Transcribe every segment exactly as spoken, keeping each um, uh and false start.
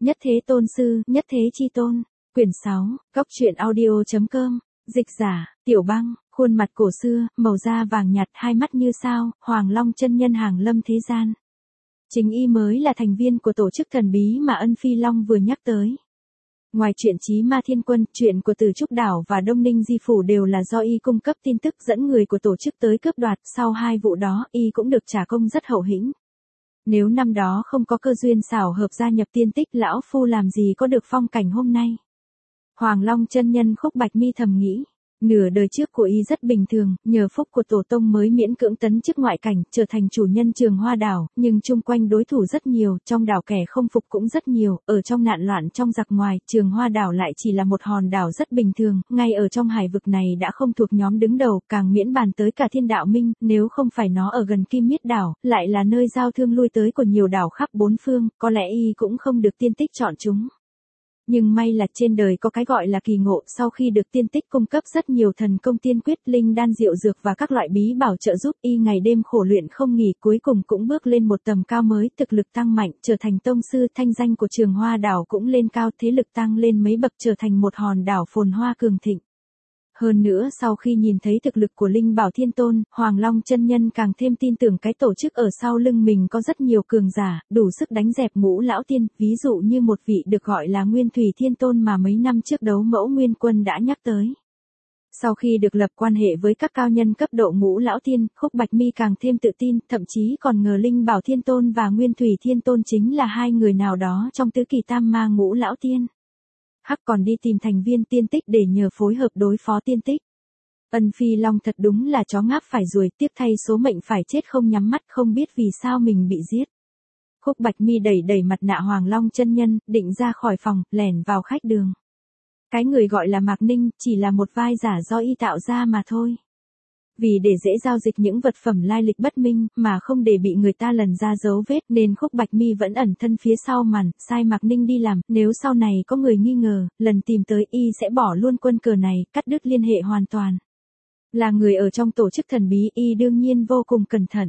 Nhất Thế Tôn Sư, Nhất Thế Chi Tôn. Quyển sáu, Góc truyện audio.com. Dịch giả, Tiểu Băng, khuôn mặt cổ xưa, màu da vàng nhạt, hai mắt như sao, Hoàng Long chân nhân hàng lâm thế gian. Chính y mới là thành viên của tổ chức thần bí mà Ân Phi Long vừa nhắc tới. Ngoài chuyện Chí Ma Thiên Quân, chuyện của Từ Trúc Đảo và Đông Ninh Di Phủ đều là do y cung cấp tin tức dẫn người của tổ chức tới cướp đoạt, sau hai vụ đó, y cũng được trả công rất hậu hĩnh. Nếu năm đó không có cơ duyên xảo hợp gia nhập tiên tích, lão phu làm gì có được phong cảnh hôm nay. Hoàng Long chân nhân Khúc Bạch Mi thầm nghĩ, nửa đời trước của y rất bình thường, nhờ phúc của tổ tông mới miễn cưỡng tấn chức ngoại cảnh, trở thành chủ nhân Trường Hoa đảo, nhưng chung quanh đối thủ rất nhiều, trong đảo kẻ không phục cũng rất nhiều, ở trong nạn loạn trong giặc ngoài, Trường Hoa đảo lại chỉ là một hòn đảo rất bình thường, ngay ở trong hải vực này đã không thuộc nhóm đứng đầu, càng miễn bàn tới cả Thiên Đạo Minh, nếu không phải nó ở gần Kim Miết đảo, lại là nơi giao thương lui tới của nhiều đảo khắp bốn phương, có lẽ y cũng không được tiên tích chọn chúng. Nhưng may là trên đời có cái gọi là kỳ ngộ, sau khi được tiên tích cung cấp rất nhiều thần công tiên quyết, linh đan diệu dược và các loại bí bảo trợ giúp y ngày đêm khổ luyện không nghỉ, cuối cùng cũng bước lên một tầm cao mới, thực lực tăng mạnh, trở thành tông sư, thanh danh của Trường Hoa đảo cũng lên cao, thế lực tăng lên mấy bậc, trở thành một hòn đảo phồn hoa cường thịnh. Hơn nữa sau khi nhìn thấy thực lực của Linh Bảo Thiên Tôn, Hoàng Long chân nhân càng thêm tin tưởng cái tổ chức ở sau lưng mình có rất nhiều cường giả, đủ sức đánh dẹp Ngũ Lão Tiên, ví dụ như một vị được gọi là Nguyên Thủy Thiên Tôn mà mấy năm trước đấu mẫu Nguyên Quân đã nhắc tới. Sau khi được lập quan hệ với các cao nhân cấp độ Ngũ Lão Tiên, Khúc Bạch Mi càng thêm tự tin, thậm chí còn ngờ Linh Bảo Thiên Tôn và Nguyên Thủy Thiên Tôn chính là hai người nào đó trong tứ kỳ tam ma Ngũ Lão Tiên. Hắc còn đi tìm thành viên tiên tích để nhờ phối hợp đối phó tiên tích. Ân Phi Long thật đúng là chó ngáp phải ruồi, tiếc thay số mệnh phải chết không nhắm mắt, không biết vì sao mình bị giết. Khúc Bạch Mi đẩy đẩy mặt nạ Hoàng Long chân nhân, định ra khỏi phòng, lẻn vào khách đường. Cái người gọi là Mạc Ninh, chỉ là một vai giả do y tạo ra mà thôi. Vì để dễ giao dịch những vật phẩm lai lịch bất minh, mà không để bị người ta lần ra dấu vết, nên Khúc Bạch Mi vẫn ẩn thân phía sau màn, sai Mạc Ninh đi làm, nếu sau này có người nghi ngờ, lần tìm tới y sẽ bỏ luôn quân cờ này, cắt đứt liên hệ hoàn toàn. Là người ở trong tổ chức thần bí, y đương nhiên vô cùng cẩn thận.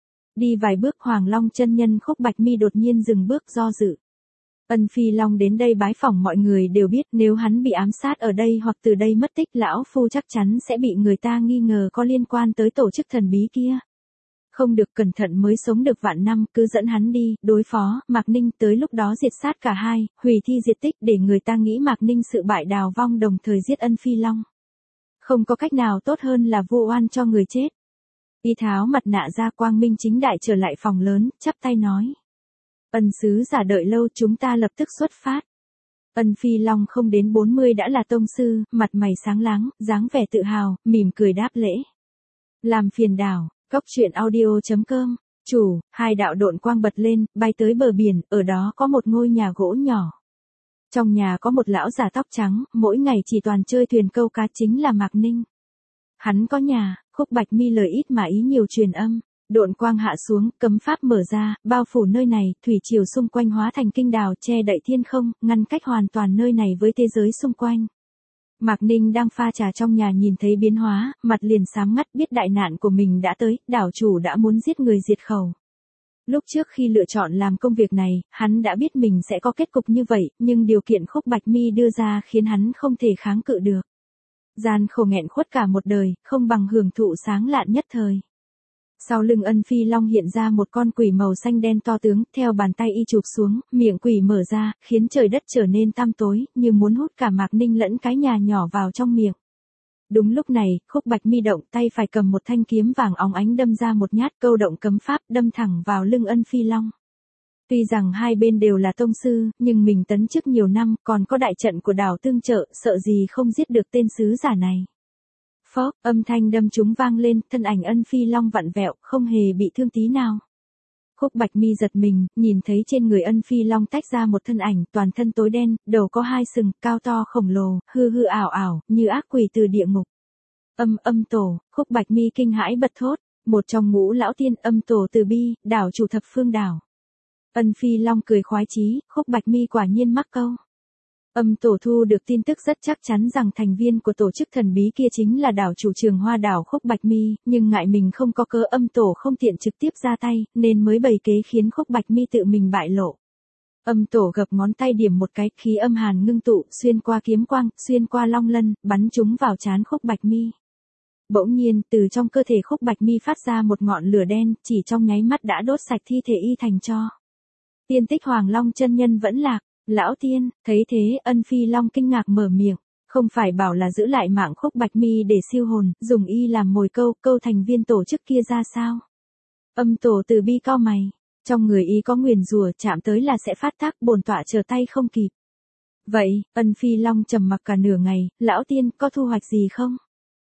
Đi vài bước, Hoàng Long chân nhân Khúc Bạch Mi đột nhiên dừng bước do dự. Ân Phi Long đến đây bái phỏng, mọi người đều biết nếu hắn bị ám sát ở đây hoặc từ đây mất tích, lão phu chắc chắn sẽ bị người ta nghi ngờ có liên quan tới tổ chức thần bí kia. Không được, cẩn thận mới sống được vạn năm, cứ dẫn hắn đi, đối phó, Mạc Ninh, tới lúc đó diệt sát cả hai, hủy thi diệt tích để người ta nghĩ Mạc Ninh sự bại đào vong đồng thời giết Ân Phi Long. Không có cách nào tốt hơn là vu oan cho người chết. Y tháo mặt nạ ra, quang minh chính đại trở lại phòng lớn, chắp tay nói. Ân sứ giả đợi lâu, chúng ta lập tức xuất phát. Ân Phi Long không đến bốn mươi đã là tông sư, mặt mày sáng láng, dáng vẻ tự hào, mỉm cười đáp lễ. Làm phiền đảo, Góc truyện audio.com. Chủ, hai đạo độn quang bật lên, bay tới bờ biển, ở đó có một ngôi nhà gỗ nhỏ. Trong nhà có một lão già tóc trắng, mỗi ngày chỉ toàn chơi thuyền câu cá, chính là Mạc Ninh. Hắn có nhà, Khúc Bạch Mi lời ít mà ý nhiều truyền âm. Độn quang hạ xuống, cấm pháp mở ra, bao phủ nơi này, thủy triều xung quanh hóa thành kinh đào che đậy thiên không, ngăn cách hoàn toàn nơi này với thế giới xung quanh. Mạc Ninh đang pha trà trong nhà nhìn thấy biến hóa, mặt liền xám ngắt, biết đại nạn của mình đã tới, đảo chủ đã muốn giết người diệt khẩu. Lúc trước khi lựa chọn làm công việc này, hắn đã biết mình sẽ có kết cục như vậy, nhưng điều kiện Khúc Bạch Mi đưa ra khiến hắn không thể kháng cự được. Gian khổ nghẹn khuất cả một đời, không bằng hưởng thụ sáng lạn nhất thời. Sau lưng Ân Phi Long hiện ra một con quỷ màu xanh đen to tướng, theo bàn tay y chụp xuống, miệng quỷ mở ra, khiến trời đất trở nên tăm tối, như muốn hút cả Mạc Ninh lẫn cái nhà nhỏ vào trong miệng. Đúng lúc này, Khúc Bạch Mi động tay phải cầm một thanh kiếm vàng óng ánh đâm ra một nhát, câu động cấm pháp, đâm thẳng vào lưng Ân Phi Long. Tuy rằng hai bên đều là tông sư, nhưng mình tấn chức nhiều năm, còn có đại trận của đảo tương trợ, sợ gì không giết được tên sứ giả này. Phốc, âm thanh đâm trúng vang lên, thân ảnh Ân Phi Long vặn vẹo, không hề bị thương tí nào. Khúc Bạch Mi giật mình, nhìn thấy trên người Ân Phi Long tách ra một thân ảnh, toàn thân tối đen, đầu có hai sừng, cao to khổng lồ, hư hư ảo ảo, như ác quỷ từ địa ngục. Âm âm tổ, Khúc Bạch Mi kinh hãi bật thốt, một trong Ngũ Lão Tiên, âm tổ từ bi, đảo chủ thập phương đảo. Ân Phi Long cười khoái chí, Khúc Bạch Mi quả nhiên mắc câu. Âm tổ thu được tin tức rất chắc chắn rằng thành viên của tổ chức thần bí kia chính là đảo chủ Trường Hoa đảo Khúc Bạch Mi, nhưng ngại mình không có cớ, âm tổ không tiện trực tiếp ra tay, nên mới bày kế khiến Khúc Bạch Mi tự mình bại lộ. Âm tổ gập ngón tay điểm một cái, khí âm hàn ngưng tụ, xuyên qua kiếm quang, xuyên qua long lân, bắn trúng vào trán Khúc Bạch Mi. Bỗng nhiên, từ trong cơ thể Khúc Bạch Mi phát ra một ngọn lửa đen, chỉ trong nháy mắt đã đốt sạch thi thể y thành tro. Tiên tích Hoàng Long chân nhân vẫn lạc, lão tiên, thấy thế, Ân Phi Long kinh ngạc mở miệng, không phải bảo là giữ lại mạng Khúc Bạch Mi để siêu hồn, dùng y làm mồi câu, câu thành viên tổ chức kia ra sao? Âm tổ từ bi cau mày, trong người y có nguyền rủa, chạm tới là sẽ phát tác, bổn tọa trở tay không kịp. Vậy, Ân Phi Long trầm mặc cả nửa ngày, lão tiên có thu hoạch gì không?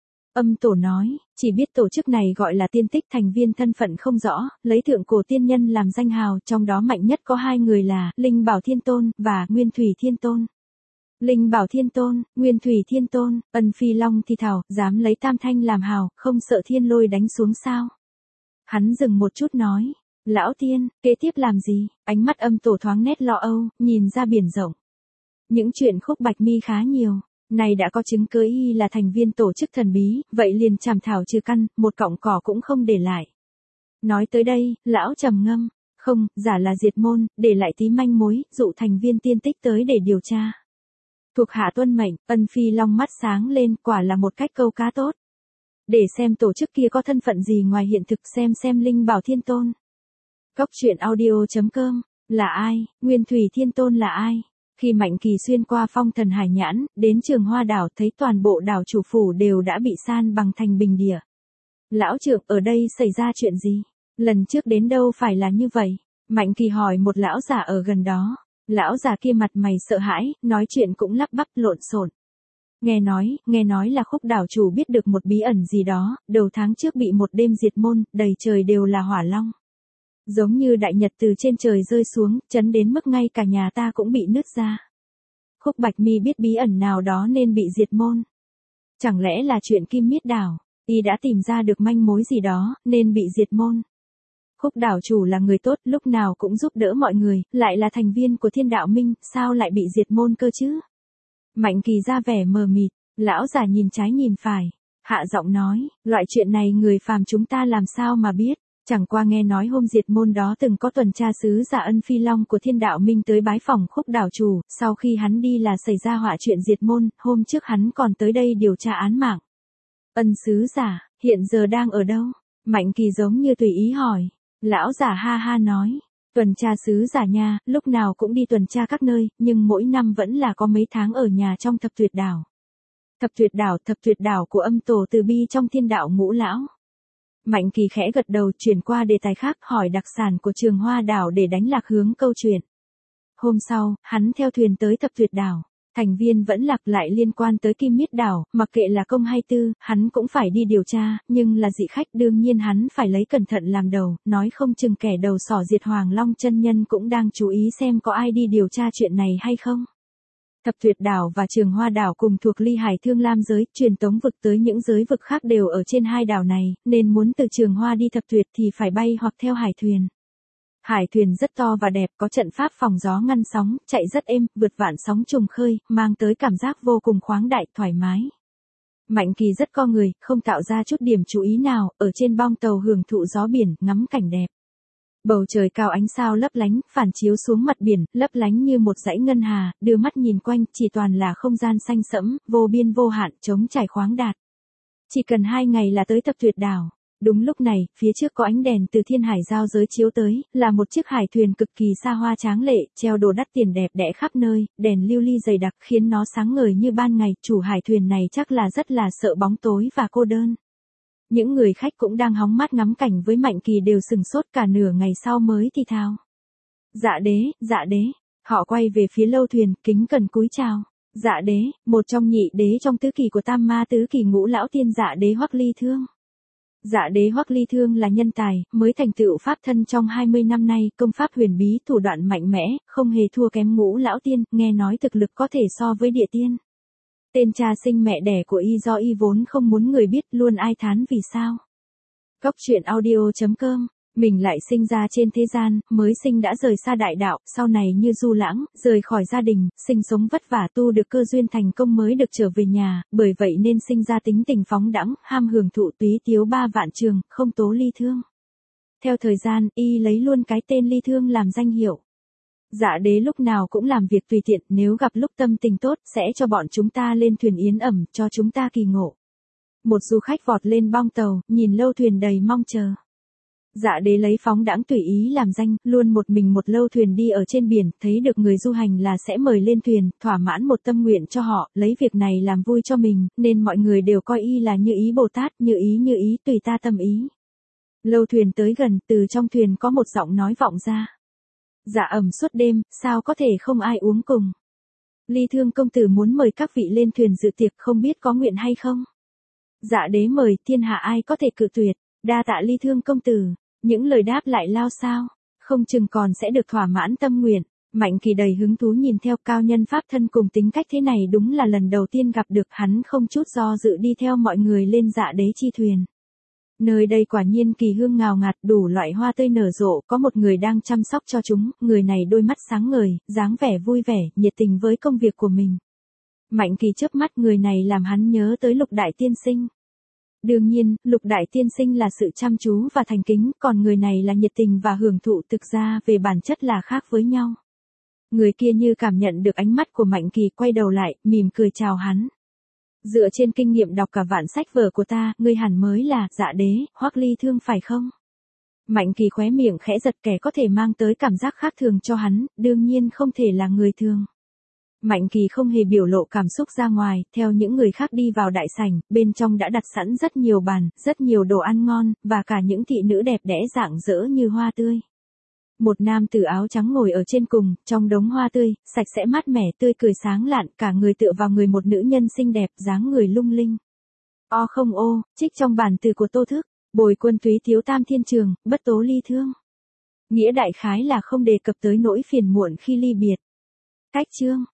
Âm tổ nói, chỉ biết tổ chức này gọi là tiên tích, thành viên thân phận không rõ, lấy thượng cổ tiên nhân làm danh hào, trong đó mạnh nhất có hai người là Linh Bảo Thiên Tôn và Nguyên Thủy Thiên Tôn. Linh Bảo Thiên Tôn, Nguyên Thủy Thiên Tôn, Ân Phi Long thì thào, dám lấy tam thanh làm hào, không sợ thiên lôi đánh xuống sao? Hắn dừng một chút nói, lão tiên, kế tiếp làm gì? Ánh mắt âm tổ thoáng nét lo âu, nhìn ra biển rộng. Những chuyện Khúc Bạch Mi khá nhiều. Này đã có chứng cứ y là thành viên tổ chức thần bí, vậy liền chảm thảo trừ căn, một cọng cỏ cũng không để lại. Nói tới đây, lão trầm ngâm, không, giả là diệt môn, để lại tí manh mối, dụ thành viên tiên tích tới để điều tra. Thuộc hạ tuân mệnh, Ân Phi Long mắt sáng lên, quả là một cách câu cá tốt. Để xem tổ chức kia có thân phận gì ngoài hiện thực, xem xem Linh Bảo Thiên Tôn. Cóc truyện audio chấm com, là ai, Nguyên Thủy Thiên Tôn là ai? Khi Mạnh Kỳ xuyên qua phong thần hải nhãn, đến Trường Hoa đảo thấy toàn bộ đảo chủ phủ đều đã bị san bằng thành bình địa. Lão trưởng, ở đây xảy ra chuyện gì? Lần trước đến đâu phải là như vậy? Mạnh Kỳ hỏi một lão già ở gần đó. Lão già kia mặt mày sợ hãi, nói chuyện cũng lắp bắp lộn xộn. Nghe nói, nghe nói là Khúc đảo chủ biết được một bí ẩn gì đó, đầu tháng trước bị một đêm diệt môn, đầy trời đều là hỏa long. Giống như đại nhật từ trên trời rơi xuống, chấn đến mức ngay cả nhà ta cũng bị nứt ra. Khúc Bạch Mi biết bí ẩn nào đó nên bị diệt môn. Chẳng lẽ là chuyện Kim Miết đảo, y đã tìm ra được manh mối gì đó, nên bị diệt môn. Khúc đảo chủ là người tốt, lúc nào cũng giúp đỡ mọi người, lại là thành viên của Thiên Đạo Minh, sao lại bị diệt môn cơ chứ? Mạnh Kỳ ra vẻ mờ mịt, lão già nhìn trái nhìn phải, hạ giọng nói, loại chuyện này người phàm chúng ta làm sao mà biết? Chẳng qua nghe nói hôm diệt môn đó từng có tuần tra sứ giả Ân Phi Long của Thiên Đạo Minh tới bái phỏng Khúc đảo chủ, sau khi hắn đi là xảy ra họa chuyện diệt môn, hôm trước hắn còn tới đây điều tra án mạng. Ân sứ giả, hiện giờ đang ở đâu? Mạnh Kỳ giống như tùy ý hỏi. Lão giả ha ha nói, tuần tra sứ giả nha, lúc nào cũng đi tuần tra các nơi, nhưng mỗi năm vẫn là có mấy tháng ở nhà trong Thập Tuyệt đảo. Thập Tuyệt đảo, Thập Tuyệt đảo của âm tổ từ bi trong Thiên Đạo Ngũ lão. Mạnh Kỳ khẽ gật đầu, chuyển qua đề tài khác, hỏi đặc sản của Trường Hoa đảo để đánh lạc hướng câu chuyện. Hôm sau, hắn theo thuyền tới Thập Tuyệt đảo. Thành viên vẫn lạc lại liên quan tới Kim Miết đảo, mặc kệ là công hay tư, hắn cũng phải đi điều tra, nhưng là dị khách đương nhiên hắn phải lấy cẩn thận làm đầu, nói không chừng kẻ đầu sỏ diệt Hoàng Long chân nhân cũng đang chú ý xem có ai đi điều tra chuyện này hay không. Thập Tuyệt đảo và Trường Hoa đảo cùng thuộc Ly Hải Thương Lam giới, truyền tống vực tới những giới vực khác đều ở trên hai đảo này, nên muốn từ Trường Hoa đi Thập Tuyệt thì phải bay hoặc theo hải thuyền. Hải thuyền rất to và đẹp, có trận pháp phòng gió ngăn sóng, chạy rất êm, vượt vạn sóng trùng khơi, mang tới cảm giác vô cùng khoáng đại, thoải mái. Mạnh Kỳ rất co người, không tạo ra chút điểm chú ý nào, ở trên bong tàu hưởng thụ gió biển, ngắm cảnh đẹp. Bầu trời cao ánh sao lấp lánh, phản chiếu xuống mặt biển, lấp lánh như một dãy ngân hà, đưa mắt nhìn quanh, chỉ toàn là không gian xanh sẫm, vô biên vô hạn, trống trải khoáng đạt. Chỉ cần hai ngày là tới Thập Tuyệt đảo. Đúng lúc này, phía trước có ánh đèn từ Thiên Hải giao giới chiếu tới, là một chiếc hải thuyền cực kỳ xa hoa tráng lệ, treo đồ đắt tiền đẹp đẽ khắp nơi, đèn lưu ly dày đặc khiến nó sáng ngời như ban ngày, chủ hải thuyền này chắc là rất là sợ bóng tối và cô đơn. Những người khách cũng đang hóng mát ngắm cảnh với Mạnh Kỳ đều sừng sốt cả nửa ngày sau mới thì thào. Dạ đế, dạ đế, họ quay về phía lâu thuyền, kính cẩn cúi chào. Dạ đế, một trong nhị đế trong tứ kỳ của Tam Ma tứ kỳ Ngũ lão tiên dạ đế Hoắc Ly Thương. Dạ đế Hoắc Ly Thương là nhân tài, mới thành tựu pháp thân trong hai mươi năm nay, công pháp huyền bí, thủ đoạn mạnh mẽ, không hề thua kém Ngũ lão tiên, nghe nói thực lực có thể so với địa tiên. Tên cha sinh mẹ đẻ của y do y vốn không muốn người biết, luôn ai thán vì sao. Cóc truyện audio chấm com, mình lại sinh ra trên thế gian, mới sinh đã rời xa đại đạo, sau này như du lãng, rời khỏi gia đình, sinh sống vất vả tu được cơ duyên thành công mới được trở về nhà, bởi vậy nên sinh ra tính tình phóng đãng, ham hưởng thụ túy tiếu ba vạn trường, không tố ly thương. Theo thời gian, y lấy luôn cái tên Ly Thương làm danh hiệu. Dạ đế lúc nào cũng làm việc tùy tiện, nếu gặp lúc tâm tình tốt, sẽ cho bọn chúng ta lên thuyền yến ẩm, cho chúng ta kỳ ngộ. Một du khách vọt lên bong tàu, nhìn lâu thuyền đầy mong chờ. Dạ đế lấy phóng đãng tùy ý làm danh, luôn một mình một lâu thuyền đi ở trên biển, thấy được người du hành là sẽ mời lên thuyền, thỏa mãn một tâm nguyện cho họ, lấy việc này làm vui cho mình, nên mọi người đều coi y là như ý Bồ Tát, như ý như ý tùy ta tâm ý. Lâu thuyền tới gần, từ trong thuyền có một giọng nói vọng ra. Dạ ẩm suốt đêm, sao có thể không ai uống cùng. Ly Thương công tử muốn mời các vị lên thuyền dự tiệc, không biết có nguyện hay không. Dạ đế mời, thiên hạ ai có thể cự tuyệt, đa tạ Ly Thương công tử. Những lời đáp lại lao sao, không chừng còn sẽ được thỏa mãn tâm nguyện. Mạnh Kỳ đầy hứng thú nhìn theo, cao nhân pháp thân cùng tính cách thế này đúng là lần đầu tiên gặp được, hắn không chút do dự đi theo mọi người lên dạ đế chi thuyền. Nơi đây quả nhiên kỳ hương ngào ngạt, đủ loại hoa tươi nở rộ, có một người đang chăm sóc cho chúng, người này đôi mắt sáng ngời, dáng vẻ vui vẻ, nhiệt tình với công việc của mình. Mạnh Kỳ chớp mắt, người này làm hắn nhớ tới Lục Đại Tiên Sinh. Đương nhiên, Lục Đại Tiên Sinh là sự chăm chú và thành kính, còn người này là nhiệt tình và hưởng thụ, thực ra về bản chất là khác với nhau. Người kia như cảm nhận được ánh mắt của Mạnh Kỳ, quay đầu lại, mỉm cười chào hắn. Dựa trên kinh nghiệm đọc cả vạn sách vở của ta, ngươi hẳn mới là Dạ đế, Hoắc Ly Thương phải không? Mạnh Kỳ khóe miệng khẽ giật, kẻ có thể mang tới cảm giác khác thường cho hắn, đương nhiên không thể là người thường. Mạnh Kỳ không hề biểu lộ cảm xúc ra ngoài, theo những người khác đi vào đại sảnh, bên trong đã đặt sẵn rất nhiều bàn, rất nhiều đồ ăn ngon, và cả những thị nữ đẹp đẽ rạng rỡ như hoa tươi. Một nam tử áo trắng ngồi ở trên cùng, trong đống hoa tươi, sạch sẽ mát mẻ, tươi cười sáng lạn, cả người tựa vào người một nữ nhân xinh đẹp, dáng người lung linh. O không ô, trích trong bản từ của Tô Thức, bồi quân túy thiếu tam thiên trường, bất tố ly thương. Nghĩa đại khái là không đề cập tới nỗi phiền muộn khi ly biệt. Cách chương